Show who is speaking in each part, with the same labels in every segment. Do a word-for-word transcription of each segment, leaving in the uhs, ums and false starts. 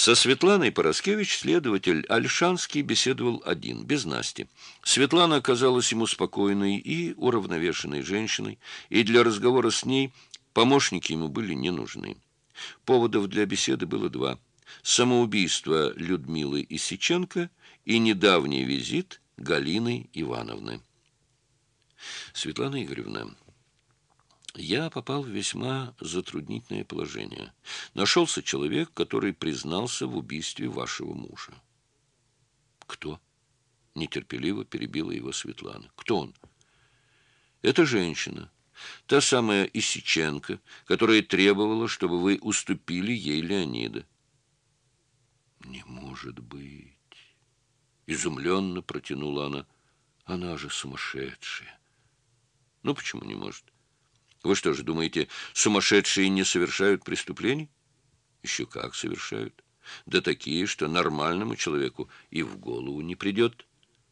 Speaker 1: Со Светланой Пороскевич следователь Ольшанский беседовал один, без Насти. Светлана оказалась ему спокойной и уравновешенной женщиной, и для разговора с ней помощники ему были не нужны. Поводов для беседы было два: самоубийство Людмилы Исиченко и недавний визит Галины Ивановны. Светлана Игоревна, я попал в весьма затруднительное положение. Нашелся человек, который признался в убийстве вашего мужа. Кто? Нетерпеливо перебила его Светлана. Кто он? Это женщина, та самая Исиченко, которая требовала, чтобы вы уступили ей Леонида. Не может быть! Изумленно протянула она. Она же сумасшедшая. Ну, почему не может? Вы что же думаете, сумасшедшие не совершают преступлений? Еще как совершают. Да такие, что нормальному человеку и в голову не придет.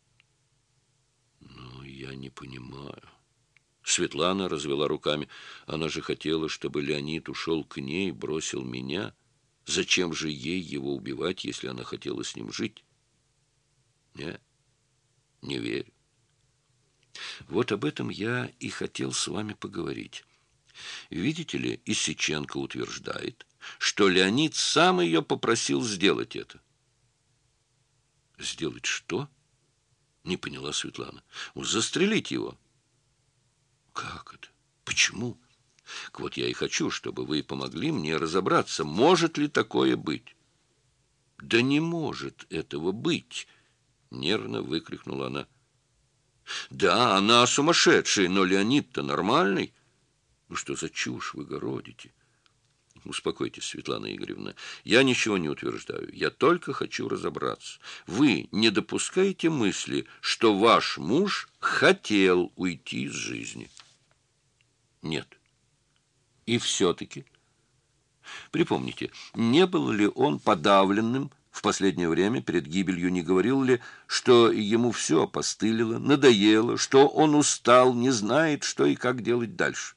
Speaker 1: Ну, я не понимаю. Светлана развела руками. Она же хотела, чтобы Леонид ушел к ней, бросил меня. Зачем же ей его убивать, если она хотела с ним жить? Нет, не верю. Вот об этом я и хотел с вами поговорить. Видите ли, Исиченко утверждает, что Леонид сам ее попросил сделать это. Сделать что? Не поняла Светлана. Застрелить его. Как это? Почему? Вот я и хочу, чтобы вы помогли мне разобраться, может ли такое быть. Да не может этого быть, нервно выкрикнула она. Да, она сумасшедшая, но Леонид-то нормальный. Ну что за чушь вы городите? Успокойтесь, Светлана Игоревна. Я ничего не утверждаю. Я только хочу разобраться. Вы не допускаете мысли, что ваш муж хотел уйти из жизни? Нет. И все-таки? Припомните, не был ли он подавленным в последнее время перед гибелью, не говорил ли, что ему все опостылило, надоело, что он устал, не знает, что и как делать дальше?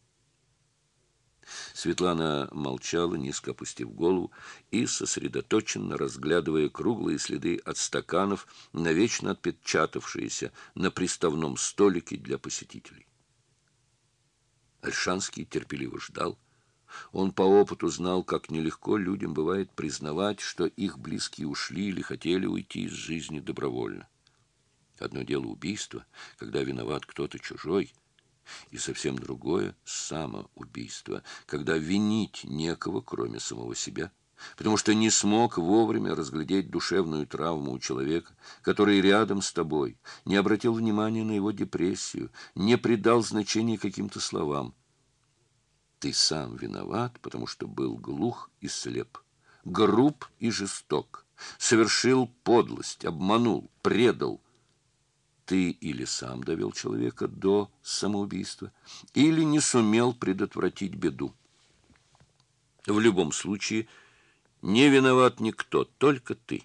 Speaker 1: Светлана молчала, низко опустив голову и сосредоточенно разглядывая круглые следы от стаканов, навечно отпечатавшиеся на приставном столике для посетителей. Ольшанский терпеливо ждал. Он по опыту знал, как нелегко людям бывает признавать, что их близкие ушли или хотели уйти из жизни добровольно. Одно дело убийство, когда виноват кто-то чужой, и совсем другое — самоубийство, когда винить некого, кроме самого себя, потому что не смог вовремя разглядеть душевную травму у человека, который рядом с тобой, не обратил внимания на его депрессию, не придал значения каким-то словам. Ты сам виноват, потому что был глух и слеп, груб и жесток, совершил подлость, обманул, предал. Ты или сам довел человека до самоубийства, или не сумел предотвратить беду. В любом случае, не виноват никто, только ты.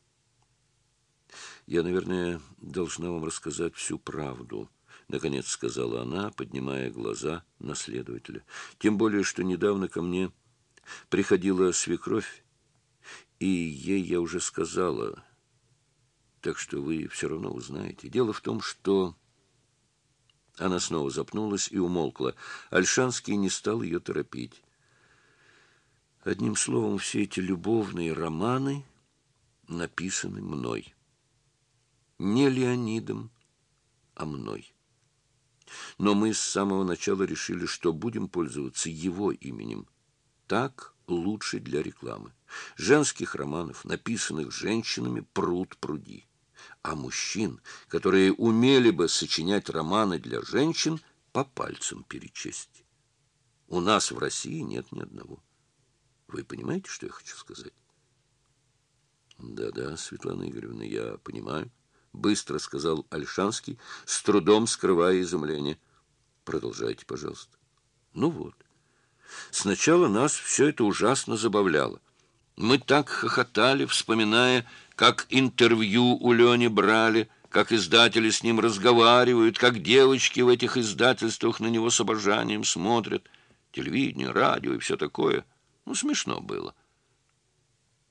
Speaker 1: Я, наверное, должна вам рассказать всю правду, наконец сказала она, поднимая глаза на следователя. Тем более, что недавно ко мне приходила свекровь, и ей я уже сказала... Так что вы все равно узнаете. Дело в том, что... Она снова запнулась и умолкла. Ольшанский не стал ее торопить. Одним словом, все эти любовные романы написаны мной. Не Леонидом, а мной. Но мы с самого начала решили, что будем пользоваться его именем. Так лучше для рекламы. Женских романов, написанных женщинами, пруд пруди. А мужчин, которые умели бы сочинять романы для женщин, по пальцам перечесть. У нас в России нет ни одного. Вы понимаете, что я хочу сказать? Да-да, Светлана Игоревна, я понимаю, быстро сказал Ольшанский, с трудом скрывая изумление. Продолжайте, пожалуйста. Ну вот. Сначала нас все это ужасно забавляло. Мы так хохотали, вспоминая, как интервью у Лени брали, как издатели с ним разговаривают, как девочки в этих издательствах на него с обожанием смотрят. Телевидение, радио и все такое. Ну, смешно было.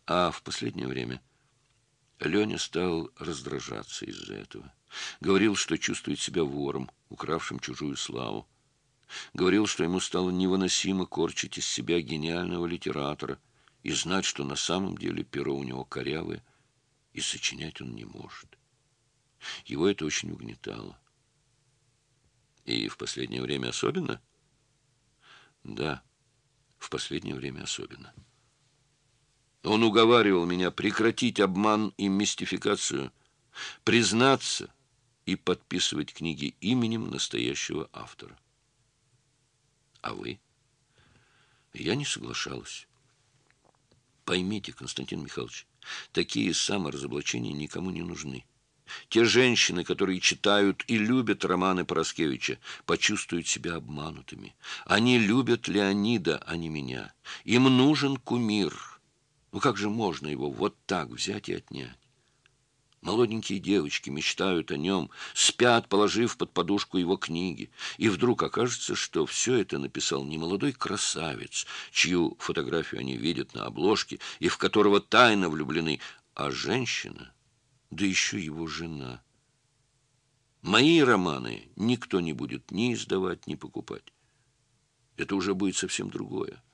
Speaker 1: А в последнее время Леня стал раздражаться из-за этого. Говорил, что чувствует себя вором, укравшим чужую славу. Говорил, что ему стало невыносимо корчить из себя гениального литератора и знать, что на самом деле перо у него корявое, и сочинять он не может. Его это очень угнетало. И в последнее время особенно? Да, в последнее время особенно. Он уговаривал меня прекратить обман и мистификацию, признаться и подписывать книги именем настоящего автора. А вы? Я не соглашалась. Поймите, Константин Михайлович, такие саморазоблачения никому не нужны. Те женщины, которые читают и любят романы Параскевича, почувствуют себя обманутыми. Они любят Леонида, а не меня. Им нужен кумир. Ну как же можно его вот так взять и отнять? Молоденькие девочки мечтают о нем, спят, положив под подушку его книги. И вдруг окажется, что все это написал не молодой красавец, чью фотографию они видят на обложке и в которого тайно влюблены, а женщина, да еще его жена. Мои романы никто не будет ни издавать, ни покупать. Это уже будет совсем другое.